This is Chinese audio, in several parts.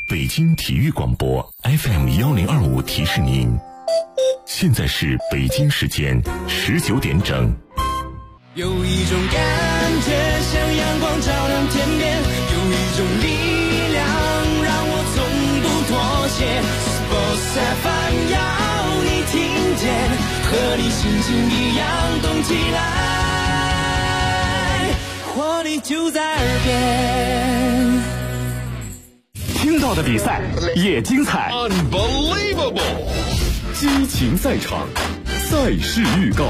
北京体育广播 FM1025提示您，现在是北京时间19点整。 有一种感觉像阳光照亮天边，有一种力量让我从不妥协。Sports FM 要你听见，和你心情一样动起来，活力就在耳边。 听到的比赛也精彩 Unbelievable 激情赛场，赛事预告。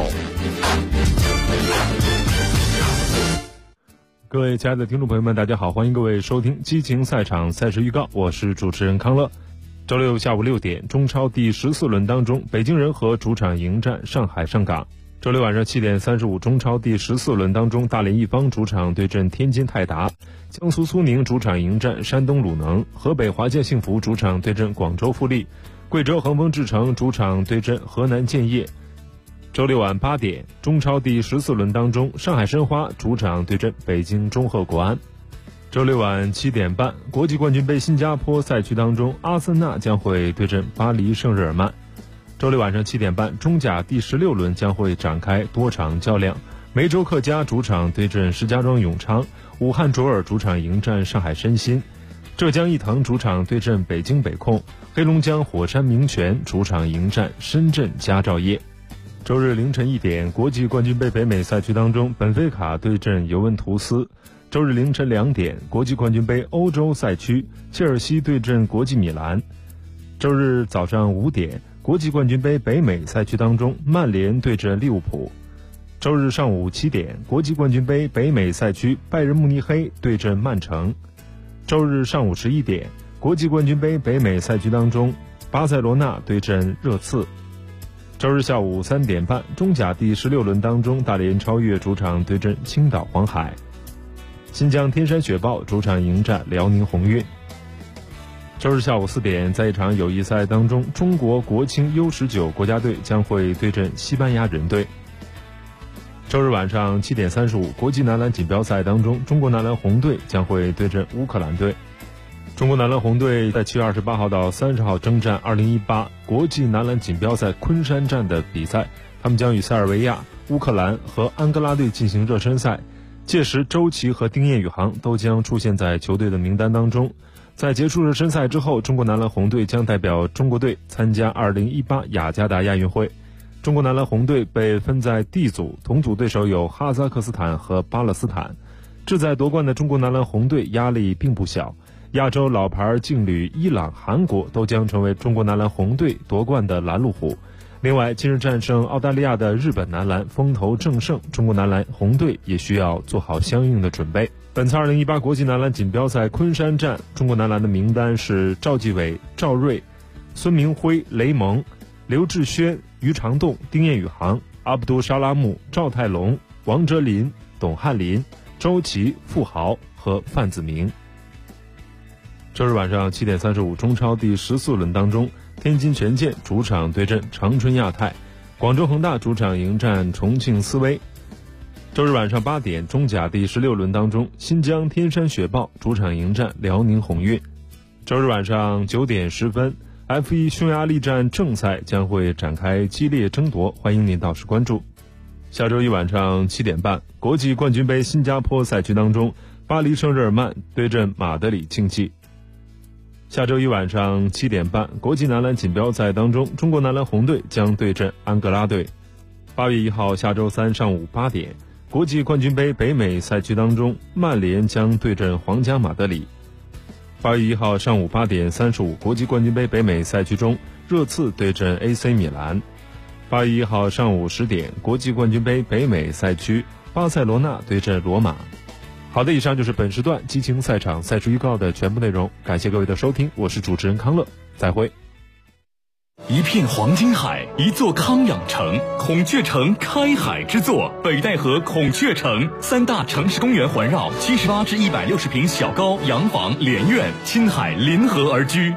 各位亲爱的听众朋友们，大家好，欢迎各位收听激情赛场赛事预告，我是主持人康乐。周六下午6点，中超第14轮当中，北京人和主场迎战上海上港。周六晚上7点35，中超第14轮当中，大连一方主场对阵天津泰达，江苏苏宁主场迎战山东鲁能，河北华健幸福主场对阵广州富力，贵州恒丰智诚主场对阵河南建业。周六晚8点，中超第14轮当中，上海申花主场对阵北京中赫国安。周六晚7点半，国际冠军杯新加坡赛区当中，阿森纳将会对阵巴黎圣日耳曼。周六晚上7点半，中甲第16轮将会展开多场较量，梅州客家主场对阵石家庄永昌，武汉卓尔主场迎战上海申鑫，浙江毅腾主场对阵北京北控，黑龙江火山明泉主场迎战深圳佳兆业。周日凌晨1点，国际冠军杯北美赛区当中，本菲卡对阵尤文图斯。周日凌晨2点，国际冠军杯欧洲赛区，切尔西对阵国际米兰。周日早上5点，国际冠军杯北美赛区当中，曼联对阵利物浦。周日上午7点，国际冠军杯北美赛区，拜仁慕尼黑对阵曼城。周日上午11点，国际冠军杯北美赛区当中，巴塞罗那对阵热刺。周日下午3点半，中甲第16轮当中，大连超越主场对阵青岛黄海，新疆天山雪豹主场迎战辽宁宏运。周日下午4点，在一场友谊赛当中，中国国青 U19 国家队将会对阵西班牙人队。周日晚上7点35，国际男篮锦标赛当中，中国男篮红队将会对阵乌克兰队。中国男篮红队在7月28号到30号征战2018国际男篮锦标赛昆山站的比赛，他们将与塞尔维亚、乌克兰和安哥拉队进行热身赛，届时周琦和丁彦雨航都将出现在球队的名单当中。在结束热身赛之后，中国男篮红队将代表中国队参加2018雅加达亚运会。中国男篮红队被分在 D 组，同组对手有哈萨克斯坦和巴勒斯坦。志在夺冠的中国男篮红队压力并不小，亚洲老牌劲旅伊朗、韩国都将成为中国男篮红队夺冠的拦路虎。另外，近日战胜澳大利亚的日本男篮风头正盛，中国男篮红队也需要做好相应的准备。本次2018国际男篮锦标赛昆山站，中国男篮的名单是赵继伟、赵睿、孙明辉、雷蒙、刘志轩、于长栋、丁彦雨航、阿卜杜沙拉木、赵泰龙、王哲林、董翰林、周琦、傅豪和范子铭。周日晚上7点35，中超第14轮当中，天津权健主场对阵长春亚泰，广州恒大主场迎战重庆斯威。周日晚上8点，中甲第16轮当中，新疆天山雪豹主场迎战辽宁宏运。周日晚上9点10分，F1 匈牙利站正赛将会展开激烈争夺，欢迎您到时关注。下周一晚上7点半，国际冠军杯新加坡赛区当中，巴黎圣日耳曼对阵马德里竞技。下周一晚上7点半，国际男篮锦标赛当中，中国男篮红队将对阵安哥拉队。8月1号下周三上午8点，国际冠军杯北美赛区当中，曼联将对阵皇家马德里。8月1号上午8点35，国际冠军杯北美赛区中，热刺对阵 AC 米兰。8月1号上午10点，国际冠军杯北美赛区，巴塞罗那对阵罗马。好的，以上就是本时段激情赛场赛事预告的全部内容，感谢各位的收听，我是主持人康乐，再会。 一片黄金海，一座康养城，孔雀城开海之作，北戴河孔雀城，3大城市公园环绕，78至160平小高洋房连院，亲海临河而居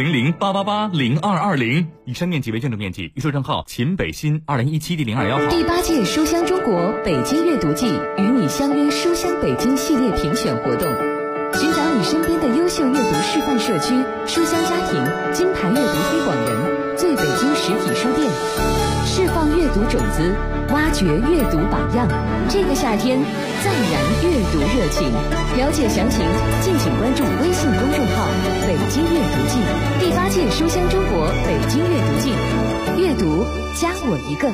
，400-888-0220。以上面积为建筑面积，预售账号秦北新2017第02号。 第8届书香中国北京阅读季与你相约书香北京系列评选活动，寻找你身边的优秀阅读示范社区、书香家庭、金牌阅读推广人，最北京实体书店，释放阅读种子，挖掘阅读榜样。这个夏天，再燃阅读热情。了解详情，敬请关注微信公众号“北京阅读季”，第8届书香中国北京阅读季，阅读加我一个。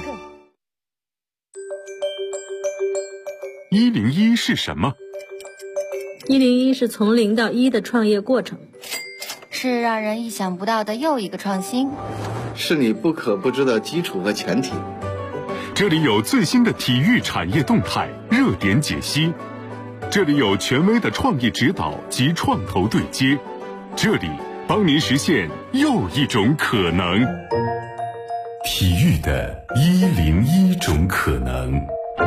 101是什么 ？101是从0到1的创业过程， 是让人意想不到的又一个创新， 是你不可不知的基础和前提。 这里有最新的体育产业动态、热点解析，这里有权威的创业指导及创投对接，这里帮您实现又一种可能。体育的101种可能。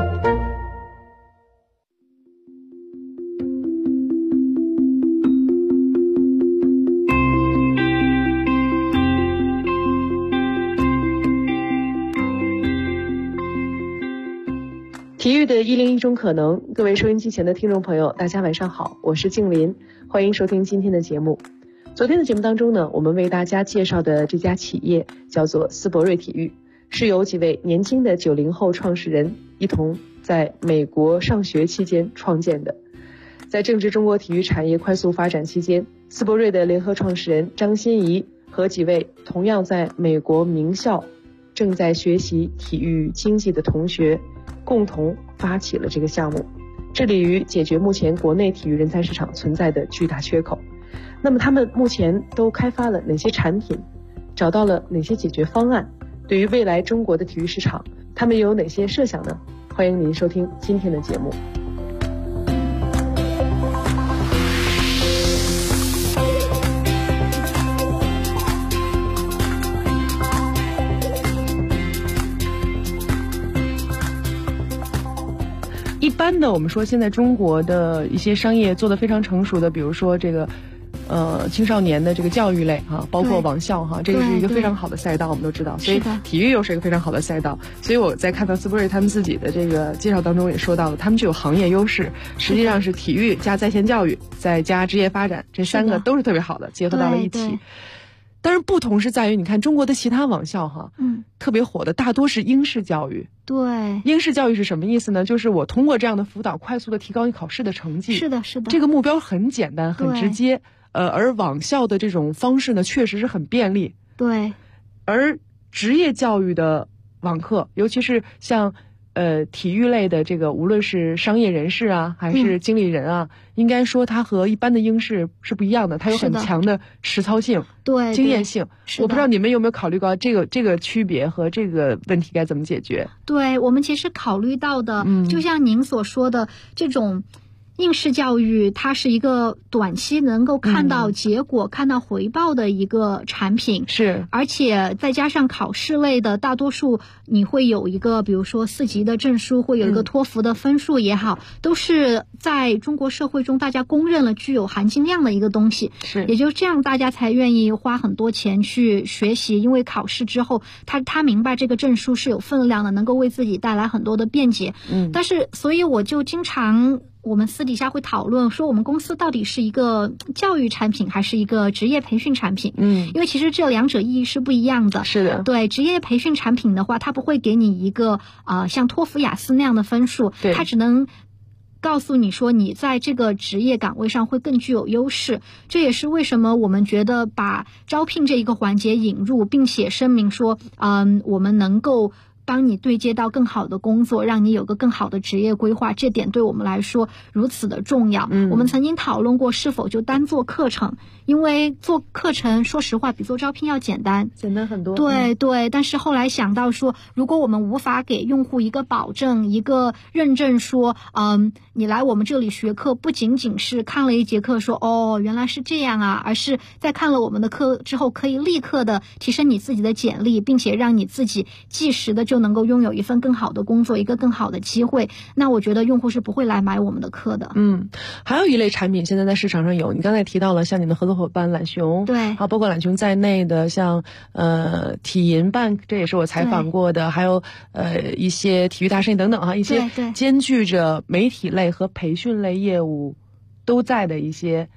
体育的101种可能，各位收音机前的听众朋友，大家晚上好，我是静林，欢迎收听今天的节目。昨天的节目当中呢，我们为大家介绍的这家企业叫做斯铂瑞体育，是由几位年轻的90后创始人一同在美国上学期间创建的。在正值中国体育产业快速发展期间，斯铂瑞的联合创始人张欣怡和几位同样在美国名校正在学习体育经济的同学共同发起了这个项目，致力于解决目前国内体育人才市场存在的巨大缺口。那么他们目前都开发了哪些产品，找到了哪些解决方案，对于未来中国的体育市场他们有哪些设想呢？欢迎您收听今天的节目。一般的，我们说现在中国的一些商业做得非常成熟的，比如说这个青少年的这个教育类哈，包括网校哈，这个是一个非常好的赛道，我们都知道，所以体育又是一个非常好的赛道。所以我在看到斯铂瑞他们自己的这个介绍当中也说到了，他们具有行业优势，实际上是体育加在线教育再加职业发展，这3个都是特别好的，结合到了一起。但是不同是在于，你看中国的其他网校哈，特别火的大多是应试教育。 对， 应试教育是什么意思呢？就是我通过这样的辅导，快速的提高你考试的成绩。 是的，是的。 这个目标很简单，很直接。而网校的这种方式呢，确实是很便利。 对。 而职业教育的网课，尤其是像体育类的这个，无论是商业人士啊，还是经理人啊，应该说它和一般的应试是不一样的，它有很强的实操性、 对经验性。我不知道你们有没有考虑过这个区别和这个问题该怎么解决？ 对，我们其实考虑到的，就像您所说的这种应试教育，它是一个短期能够看到结果、看到回报的一个产品， 是， 而且再加上考试类的，大多数你会有一个，比如说4级的证书，会有一个托福的分数也好，都是在中国社会中大家公认了具有含金量的一个东西， 是， 也就这样，大家才愿意花很多钱去学习，因为考试之后，他明白这个证书是有分量的，能够为自己带来很多的便捷，但是所以我就经常。我们私底下会讨论说，我们公司到底是一个教育产品还是一个职业培训产品？因为其实这两者意义是不一样的。 是的， 对，职业培训产品的话，它不会给你一个像托福、雅思那样的分数，它只能告诉你说你在这个职业岗位上会更具有优势。这也是为什么我们觉得把招聘这一个环节引入，并且声明说，我们能够帮你对接到更好的工作，让你有个更好的职业规划，这点对我们来说如此的重要。我们曾经讨论过是否就单做课程，因为做课程说实话比做招聘要简单很多。 对对，但是后来想到说，如果我们无法给用户一个保证、一个认证说，你来我们这里学课不仅仅是看了一节课说哦原来是这样啊，而是在看了我们的课之后，可以立刻的提升你自己的简历，并且让你自己即时的就能够拥有一份更好的工作，一个更好的机会。那我觉得用户是不会来买我们的课的。 还有一类产品现在在市场上有，你刚才提到了像你的合作伙伴懒熊， 对， 包括懒熊在内的像体银Bank，这也是我采访过的，还有一些体育大生意等等一些兼具着媒体类和培训类业务都在的一些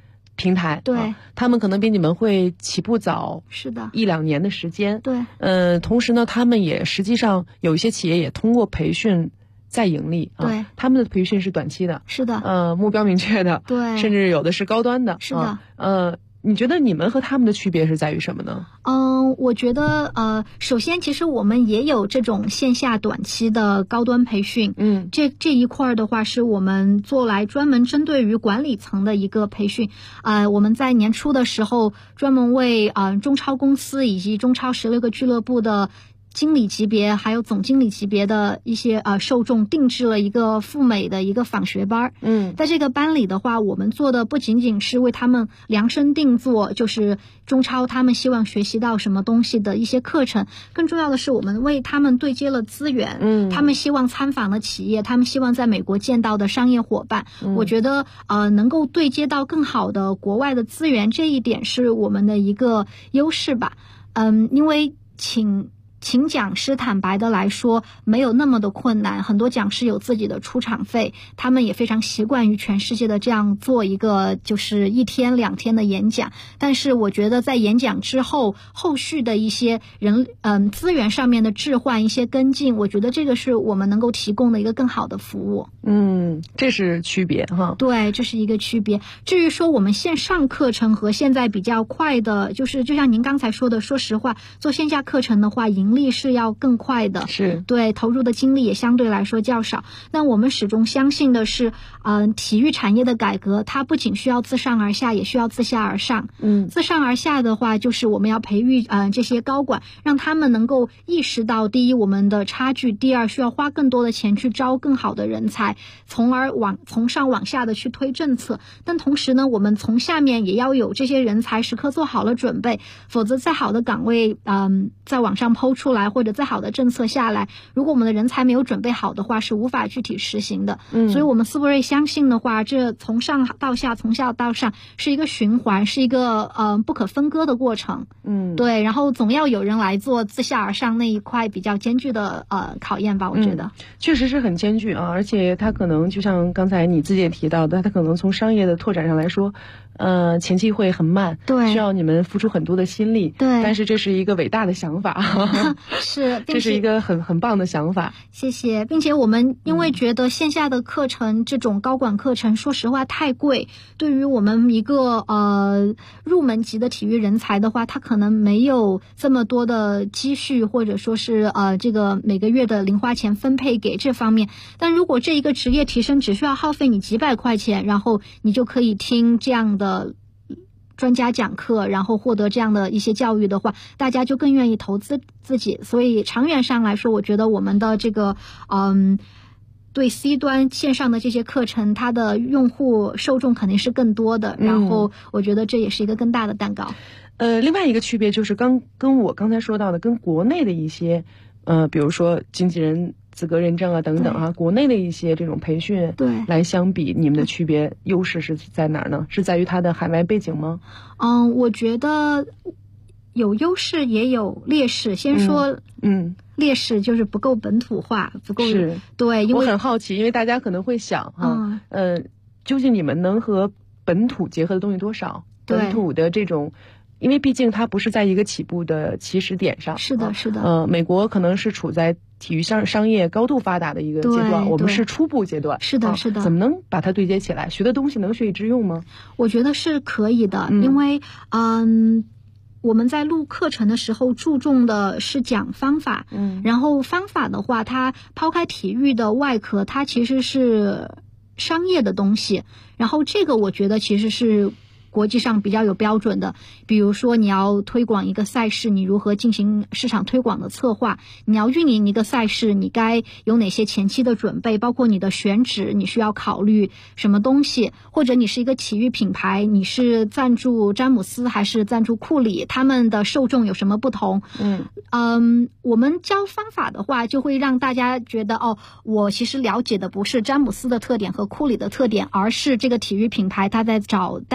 平台， 对， 他们可能比你们会起步早， 是的 ，1-2年的时间， 对， 同时呢，他们也实际上有一些企业也通过培训再盈利， 对， 他们的培训是短期的， 是的， 目标明确的， 对， 甚至有的是高端的， 是的， 你觉得你们和他们的区别是在于什么呢？ 我觉得首先其实我们也有这种线下短期的高端培训，这一块的话是我们做来专门针对于管理层的一个培训，我们在年初的时候专门为中超公司以及中超16个俱乐部的经理级别还有总经理级别的一些受众定制了一个赴美的一个访学班。在这个班里的话，我们做的不仅仅是为他们量身定做，就是中超他们希望学习到什么东西的一些课程，更重要的是我们为他们对接了资源，他们希望参访的企业，他们希望在美国见到的商业伙伴，我觉得能够对接到更好的国外的资源，这一点是我们的一个优势吧。因为请讲师坦白的来说没有那么的困难，很多讲师有自己的出场费，他们也非常习惯于全世界的这样做一个就是1天2天的演讲，但是我觉得在演讲之后后续的一些资源上面的置换一些跟进，我觉得这个是我们能够提供的一个更好的服务。 这是区别哈。 对，这是一个区别。至于说我们线上课程和现在比较快的，就像您刚才说的，说实话做线下课程的话盈利是要更快的， 是对，投入的精力也相对来说较少。但我们始终相信的是体育产业的改革它不仅需要自上而下，也需要自下而上。自上而下的话就是我们要培育这些高管，让他们能够意识到第一我们的差距，第二需要花更多的钱去招更好的人才，从而从上往下的去推政策。但同时呢，我们从下面也要有这些人才时刻做好了准备，否则再好的岗位在网上抛出来，或者再好的政策下来，如果我们的人才没有准备好的话，是无法具体实行的。所以我们斯伯瑞相信的话，这从上到下从下到上是一个循环，是一个不可分割的过程。对，然后总要有人来做自下而上那一块比较艰巨的考验吧，我觉得确实是很艰巨啊，而且它可能就像刚才你自己也提到的，它可能从商业的拓展上来说前期会很慢， 对， 需要你们付出很多的心力， 对， 但是这是一个伟大的想法是， 这是一个很棒的想法， 谢谢。并且我们因为觉得线下的课程这种高管课程说实话太贵，对于我们一个入门级的体育人才的话，他可能没有这么多的积蓄，或者说是这个每个月的零花钱分配给这方面。但如果这一个职业提升只需要耗费你几百块钱，然后你就可以听这样的专家讲课，然后获得这样的一些教育的话，大家就更愿意投资自己。所以长远上来说，我觉得我们的这个对 C 端线上的这些课程，它的用户受众肯定是更多的，然后我觉得这也是一个更大的蛋糕。 另外一个区别就是跟我刚才说到的跟国内的一些比如说经纪人资格认证啊等等啊，国内的一些这种培训对来相比，你们的区别优势是在哪儿呢？是在于它的海外背景吗？ 我觉得有优势也有劣势。先说劣势就是不够本土化，不够是对。因为我很好奇，因为大家可能会想究竟你们能和本土结合的东西多少？本土的这种。因为毕竟它不是在一个起步的起始点上， 是的，是的。 美国可能是处在体育商业高度发达的一个阶段，我们是初步阶段， 是的，是的。 怎么能把它对接起来？学的东西能学以致用吗？ 我觉得是可以的，因为我们在录课程的时候注重的是讲方法，然后方法的话，它抛开体育的外壳，它其实是商业的东西，然后这个我觉得其实是国际上比较有标准的。比如说你要推广一个赛事，你如何进行市场推广的策划，你要运营一个赛事，你该有哪些前期的准备，包括你的选址你需要考虑什么东西，或者你是一个体育品牌，你是赞助詹姆斯还是赞助库里，他们的受众有什么不同。我们教方法的话就会让大家觉得我其实了解的不是詹姆斯的特点和库里的特点，而是这个体育品牌他在找代言人的时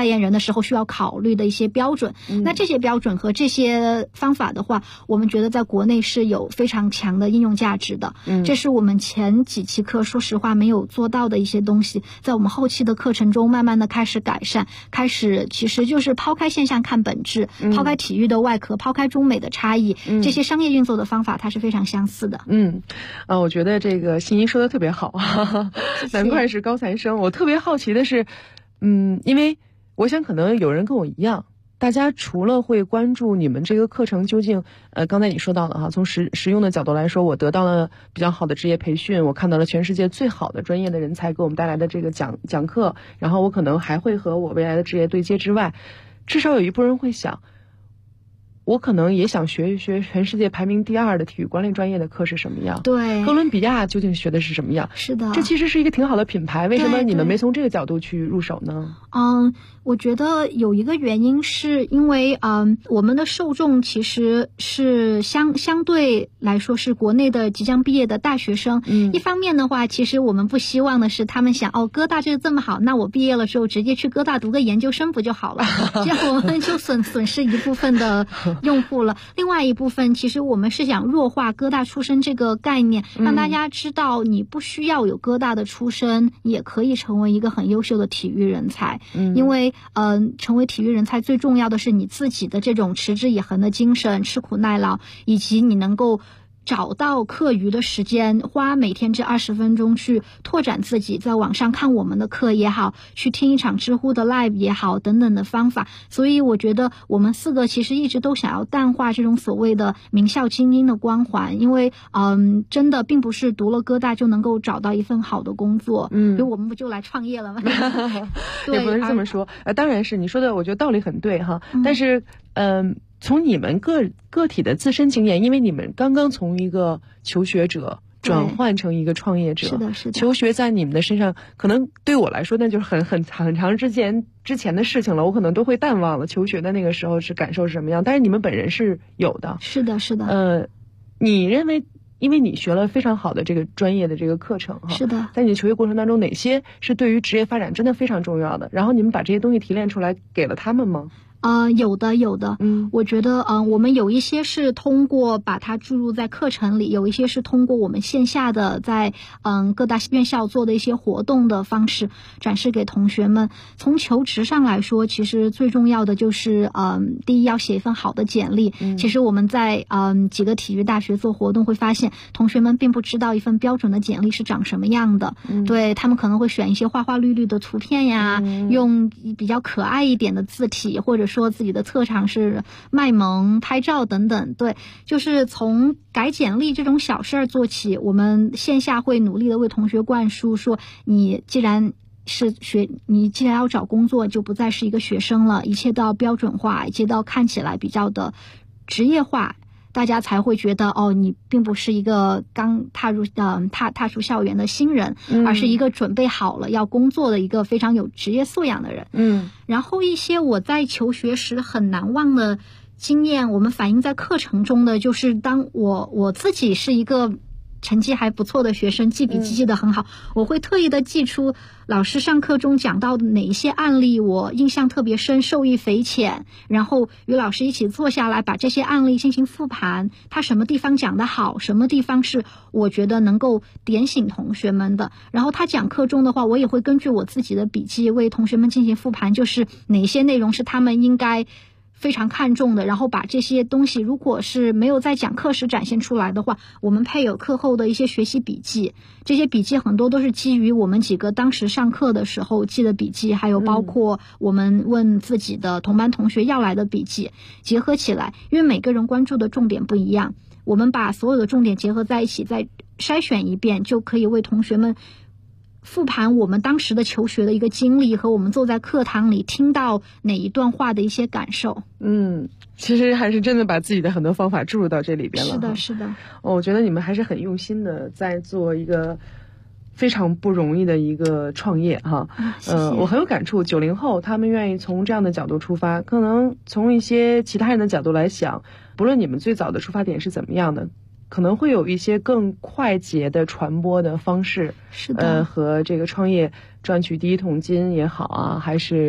时候需要考虑的一些标准。那这些标准和这些方法的话，我们觉得在国内是有非常强的应用价值的。这是我们前几期课说实话没有做到的一些东西，在我们后期的课程中慢慢的开始改善，开始其实就是抛开现象看本质，抛开体育的外壳，抛开中美的差异，这些商业运作的方法它是非常相似的。 我觉得这个欣怡说的特别好，难怪是高材生。我特别好奇的是，因为我想可能有人跟我一样，大家除了会关注你们这个课程究竟，刚才你说到了哈，从实用的角度来说，我得到了比较好的职业培训，我看到了全世界最好的专业的人才给我们带来的这个讲课，然后我可能还会和我未来的职业对接之外，至少有一部分人会想，我可能也想学一学全世界排名第2的体育管理专业的课是什么样。 对， 哥伦比亚究竟学的是什么样？ 是的， 这其实是一个挺好的品牌，为什么你们没从这个角度去入手呢？ 我觉得有一个原因是因为我们的受众其实是相对来说是国内的即将毕业的大学生。一方面的话，其实我们不希望的是他们想哥大这个这么好，那我毕业了之后直接去哥大读个研究生不就好了，这样我们就损失一部分的用户了。另外一部分其实我们是想弱化哥大出身这个概念，让大家知道你不需要有哥大的出身也可以成为一个很优秀的体育人才。因为成为体育人才最重要的是你自己的这种持之以恒的精神，吃苦耐劳，以及你能够找到课余的时间，花每天这20分钟去拓展自己，在网上看我们的课也好，去听一场知乎的 live 也好，等等的方法。所以我觉得我们4个其实一直都想要淡化这种所谓的名校精英的光环，因为真的并不是读了哥大就能够找到一份好的工作。因为我们不就来创业了吗？ 也不能这么说。当然是你说的，我觉得道理很对哈。但是从你们个体的自身经验，因为你们刚刚从一个求学者转换成一个创业者， 是的， 求学在你们的身上，可能对我来说那就是很长之前的事情了，我可能都会淡忘了求学的那个时候是感受是什么样，但是你们本人是有的。 是的。 你认为因为你学了非常好的这个专业的这个课程哈， 是的， 在你的求学过程当中，哪些是对于职业发展真的非常重要的？然后你们把这些东西提炼出来给了他们吗？ 有的。我觉得我们有一些是通过把它注入在课程里，有一些是通过我们线下的在各大院校做的一些活动的方式展示给同学们。从求职上来说，其实最重要的就是第一要写一份好的简历。其实我们在几个体育大学做活动会发现，同学们并不知道一份标准的简历是长什么样的。对，他们可能会选一些花花绿绿的图片呀，用比较可爱一点的字体，或者说自己的特长是卖萌、拍照等等。对，就是从改简历这种小事儿做起，我们线下会努力的为同学灌输说，你既然要找工作，就不再是一个学生了，一切都要标准化，一切都要看起来比较的职业化，大家才会觉得你并不是一个刚踏入校园的新人，而是一个准备好了要工作的一个非常有职业素养的人。然后一些我在求学时很难忘的经验，我们反映在课程中的，就是当我自己是一个成绩还不错的学生，记笔记记得很好，我会特意的记出老师上课中讲到的哪一些案例我印象特别深，受益匪浅，然后与老师一起坐下来把这些案例进行复盘，他什么地方讲得好，什么地方是我觉得能够点醒同学们的。然后他讲课中的话，我也会根据我自己的笔记为同学们进行复盘，就是哪些内容是他们应该非常看重的，然后把这些东西如果是没有在讲课时展现出来的话，我们配有课后的一些学习笔记，这些笔记很多都是基于我们几个当时上课的时候记的笔记，还有包括我们问自己的同班同学要来的笔记结合起来，因为每个人关注的重点不一样，我们把所有的重点结合在一起，再筛选一遍，就可以为同学们复盘我们当时的求学的一个经历和我们坐在课堂里听到哪一段话的一些感受。 其实还是真的把自己的很多方法注入到这里边了。 是的。 我觉得你们还是很用心的在做一个非常不容易的一个创业哈。 谢谢。 我很有感触，90后他们愿意从这样的角度出发，可能从一些其他人的角度来想，不论你们最早的出发点是怎么样的，可能会有一些更快捷的传播的方式。 是的。 和这个创业赚取第一桶金也好啊，还是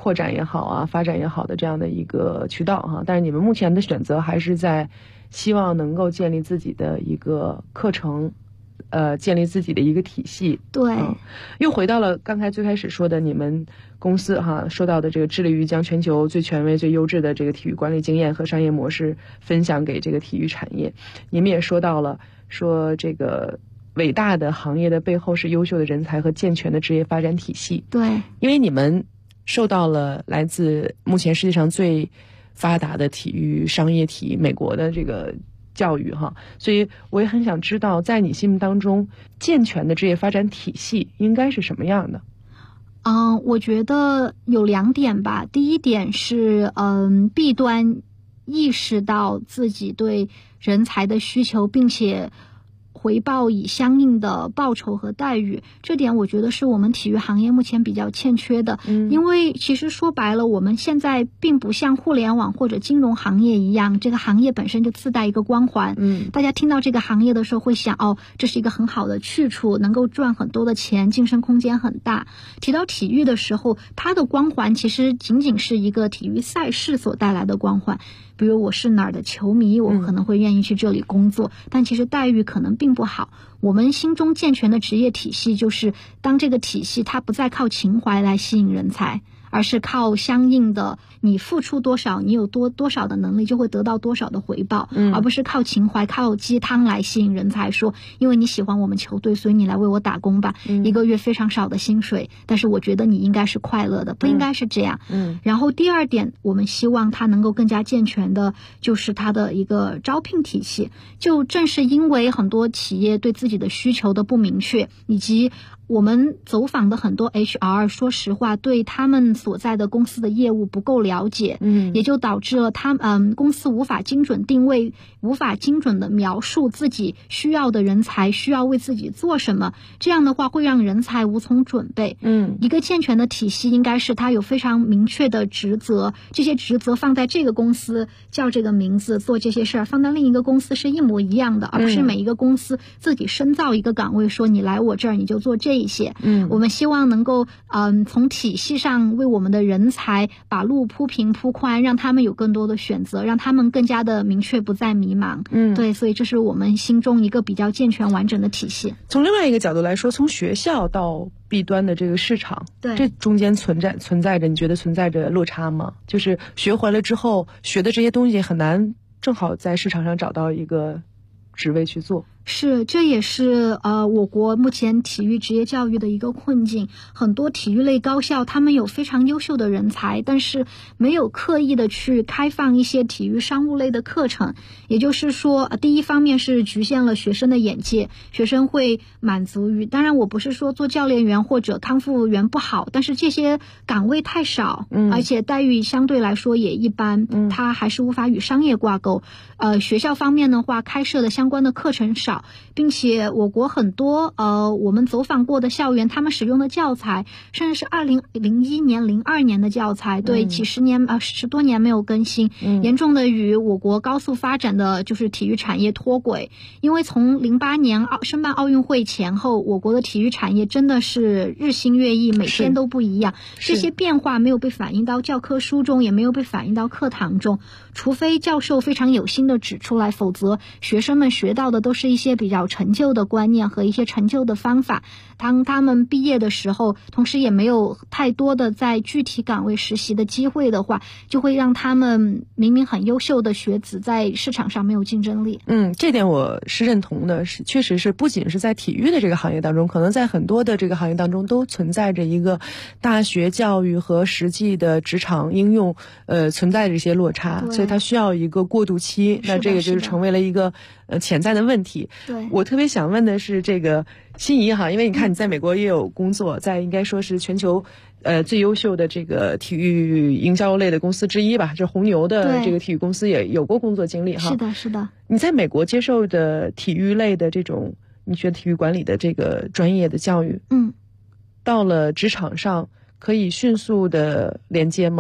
扩展也好啊，发展也好的这样的一个渠道哈。但是你们目前的选择还是在希望能够建立自己的一个课程，建立自己的一个体系。 对， 又回到了刚才最开始说的，你们公司哈说到的这个致力于将全球最权威、最优质的这个体育管理经验和商业模式分享给这个体育产业。你们也说到了，说这个伟大的行业的背后是优秀的人才和健全的职业发展体系。 对， 因为你们受到了来自目前世界上最发达的体育商业体美国的这个教育哈，所以我也很想知道，在你心目当中，健全的职业发展体系应该是什么样的？ 我觉得有2点吧。第一点是弊端意识到自己对人才的需求，并且回报以相应的报酬和待遇，这点我觉得是我们体育行业目前比较欠缺的。因为其实说白了，我们现在并不像互联网或者金融行业一样，这个行业本身就自带一个光环。大家听到这个行业的时候会想，这是一个很好的去处，能够赚很多的钱，晋升空间很大。提到体育的时候，它的光环其实仅仅是一个体育赛事所带来的光环。比如我是哪儿的球迷，我可能会愿意去这里工作，但其实待遇可能并不好。我们心中健全的职业体系，就是当这个体系它不再靠情怀来吸引人才，而是靠相应的你付出多少，你有多少的能力就会得到多少的回报，而不是靠情怀靠鸡汤来吸引人才，说因为你喜欢我们球队，所以你来为我打工吧，一个月非常少的薪水，但是我觉得你应该是快乐的，不应该是这样。然后第2点，我们希望它能够更加健全的就是它的一个招聘体系。就正是因为很多企业对自己的需求的不明确，以及我们走访的很多 HR 说实话对他们所在的公司的业务不够了解，也就导致了公司无法精准定位，无法精准的描述自己需要的人才需要为自己做什么，这样的话会让人才无从准备。一个健全的体系应该是它有非常明确的职责，这些职责放在这个公司叫这个名字做这些事儿，放在另一个公司是一模一样的，而不是每一个公司自己深造一个岗位，说你来我这儿你就做这一些。我们希望能够从体系上为我们的人才把路铺平铺宽，让他们有更多的选择，让他们更加的明确，不再迷茫。对，所以这是我们心中一个比较健全完整的体系。 从另外一个角度来说，从学校到弊端的这个市场，对，这中间存在着，你觉得存在着落差吗？就是学回来之后学的这些东西很难正好在市场上找到一个职位去做。 是，这也是我国目前体育职业教育的一个困境。很多体育类高校他们有非常优秀的人才，但是没有刻意的去开放一些体育商务类的课程。也就是说，第一方面是局限了学生的眼界，学生会满足于，当然我不是说做教练员或者康复员不好，但是这些岗位太少，而且待遇相对来说也一般，它还是无法与商业挂钩。学校方面的话，开设的相关的课程少，并且我国很多我们走访过的校园，他们使用的教材甚至是2001年、02年的教材，对，几十年10多年没有更新，严重的与我国高速发展的就是体育产业脱轨。因为从08年申办奥运会前后，我国的体育产业真的是日新月异，每天都不一样，这些变化没有被反映到教科书中，也没有被反映到课堂中，除非教授非常有心的指出来，否则学生们学到的都是一些比较陈旧的观念和一些陈旧的方法。当他们毕业的时候，同时也没有太多的在具体岗位实习的机会的话，就会让他们明明很优秀的学子在市场上没有竞争力。 这点我是认同的，确实是不仅是在体育的这个行业当中，可能在很多的这个行业当中都存在着一个大学教育和实际的职场应用存在着一些落差，所以它需要一个过渡期。那这个就是成为了一个潜在的问题。 对， 我特别想问的是这个心仪哈，因为你看你在美国也有工作，在应该说是全球最优秀的这个体育营销类的公司之一吧，这红牛的这个体育公司也有过工作经历哈。 是的，是的。 你在美国接受的体育类的这种你学体育管理的这个专业的教育，到了职场上可以迅速的连接吗？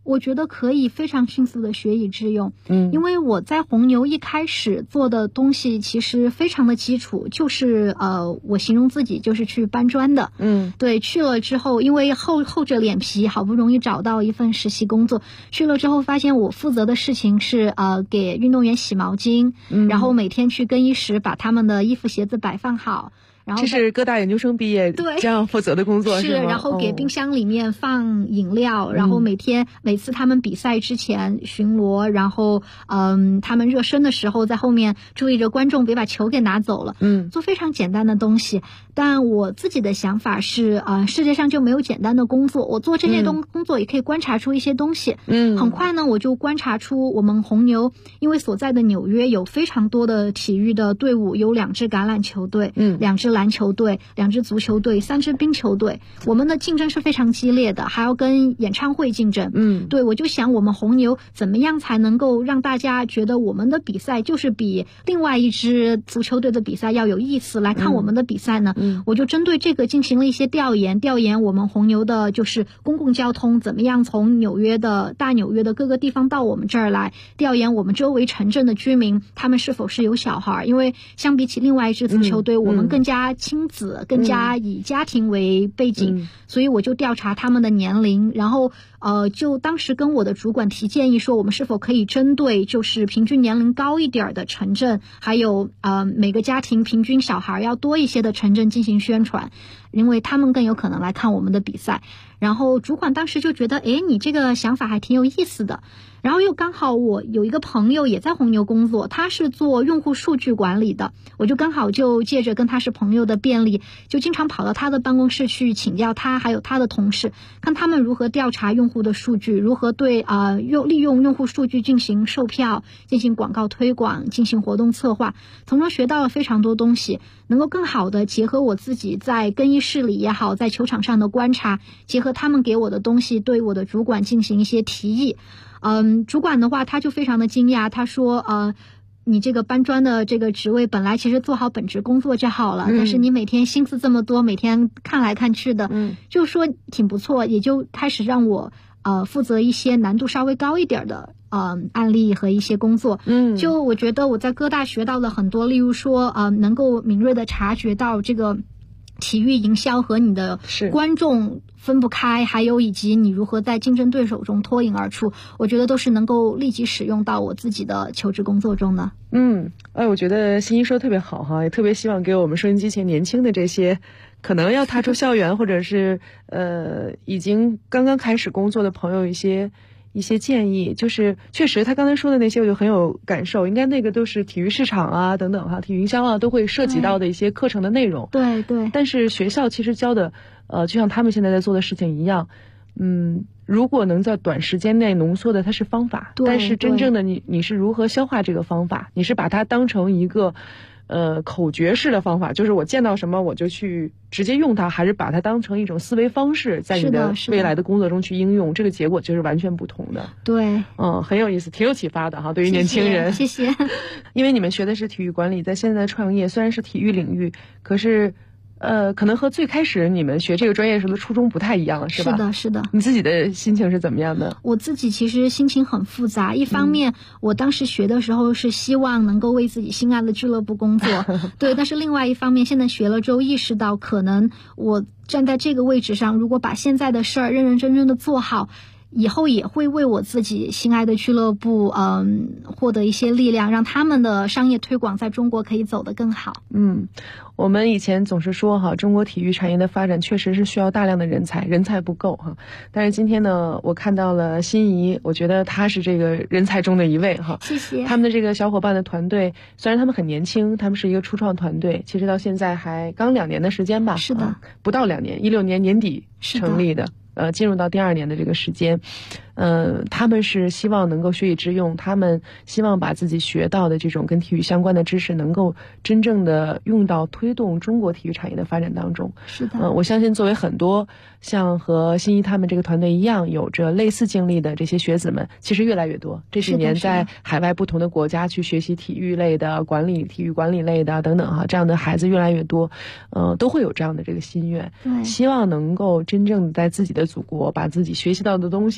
我觉得可以非常迅速的学以致用。因为我在红牛一开始做的东西其实非常的基础，就是我形容自己就是去搬砖的。对，去了之后因为厚着脸皮好不容易找到一份实习工作，去了之后发现我负责的事情是给运动员洗毛巾，然后每天去更衣室把他们的衣服鞋子摆放好。 这是各大研究生毕业这样负责的工作是吗？ 然后给冰箱里面放饮料，然后每次他们比赛之前巡逻，然后他们热身的时候在后面注意着观众别把球给拿走了。做非常简单的东西。但我自己的想法是世界上就没有简单的工作，我做这些工作也可以观察出一些东西。很快呢我就观察出我们红牛因为所在的纽约有非常多的体育的队伍，有2支橄榄球队，2支篮球队，2支足球队，3支冰球队，我们的竞争是非常激烈的，还要跟演唱会竞争。对，我就想我们红牛怎么样才能够让大家觉得我们的比赛就是比另外一支足球队的比赛要有意思，来看我们的比赛呢？我就针对这个进行了一些调研我们红牛的就是公共交通怎么样从大纽约的各个地方到我们这儿来，调研我们周围城镇的居民他们是否是有小孩，因为相比起另外一支足球队我们更加亲子，更加以家庭为背景，所以我就调查他们的年龄，然后就当时跟我的主管提建议说我们是否可以针对就是平均年龄高一点的城镇，还有每个家庭平均小孩要多一些的城镇进行宣传，因为他们更有可能来看我们的比赛。然后主管当时就觉得你这个想法还挺有意思的，然后又刚好我有一个朋友也在红牛工作，他是做用户数据管理的，我就刚好就借着跟他是朋友的便利，就经常跑到他的办公室去请教他还有他的同事，看他们如何调查用户的数据，如何对利用用户数据进行售票，进行广告推广，进行活动策划，从中学到了非常多东西，能够更好的结合我自己在更衣室里也好，在球场上的观察，结合他们给我的东西对我的主管进行一些提议。主管的话他就非常的惊讶，他说你这个搬砖的这个职位本来其实做好本职工作就好了，但是你每天心思这么多，每天看来看去的，就说挺不错，也就开始让我负责一些难度稍微高一点的案例和一些工作。就我觉得我在各大学到了很多，例如说能够敏锐的察觉到这个体育营销和你的观众分不开，还有以及你如何在竞争对手中脱颖而出，我觉得都是能够立即使用到我自己的求职工作中的。 我觉得欣怡说得特别好哈，也特别希望给我们收音机前年轻的这些可能要踏出校园或者是已经刚刚开始工作的朋友一些建议。就是确实他刚才说的那些我就很有感受，应该那个都是体育市场啊等等哈，体育营销啊都会涉及到的一些课程的内容。 对， 但是学校其实教的就像他们现在在做的事情一样，如果能在短时间内浓缩的它是方法，但是真正的你是如何消化这个方法，你是把它当成一个口诀式的方法，就是我见到什么我就去直接用它，还是把它当成一种思维方式在你的未来的工作中去应用，这个结果就是完全不同的。 对， 很有意思，挺有启发的哈，对于年轻人。 谢谢。 因为你们学的是体育管理，在现在的创业虽然是体育领域，可是可能和最开始你们学这个专业时的初衷不太一样了，是吧？ 是的。 你自己的心情是怎么样的？ 我自己其实心情很复杂，一方面我当时学的时候是希望能够为自己心爱的俱乐部工作对，但是另外一方面现在学了之后意识到，可能我站在这个位置上，如果把现在的事儿认认真真的做好，以后也会为我自己心爱的俱乐部获得一些力量，让他们的商业推广在中国可以走得更好。 我们以前总是说哈，中国体育产业的发展确实是需要大量的人才不够哈。但是今天呢，我看到了欣怡，我觉得她是这个人才中的一位哈。 谢谢。 他们的这个小伙伴的团队，虽然他们很年轻，他们是一个初创团队，其实到现在还刚2年的时间吧。 是的， 不到2年，16年年底成立的。进入到第2年的这个时间，他们是希望能够学以致用，他们希望把自己学到的这种跟体育相关的知识能够真正的用到推动中国体育产业的发展当中。 是的， 我相信作为很多像和欣怡他们这个团队一样有着类似经历的这些学子们，其实越来越多。这几年在海外不同的国家去学习体育类的体育管理类的等等哈，这样的孩子越来越多，都会有这样的这个心愿，希望能够真正的在自己的祖国把自己学习到的东西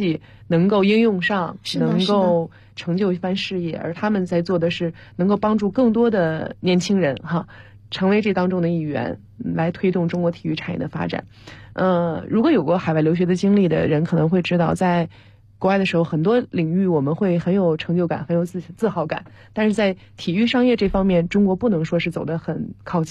能够应用上，能够是成就一番事业，而他们在做的是能够帮助更多的年轻人成为这当中的一员，来推动中国体育产业的发展。如果有过海外留学的经历的人可能会知道，在国外的时候很多领域我们会很有成就感，很有自豪感，但是在体育商业这方面，中国不能说是走得很靠前。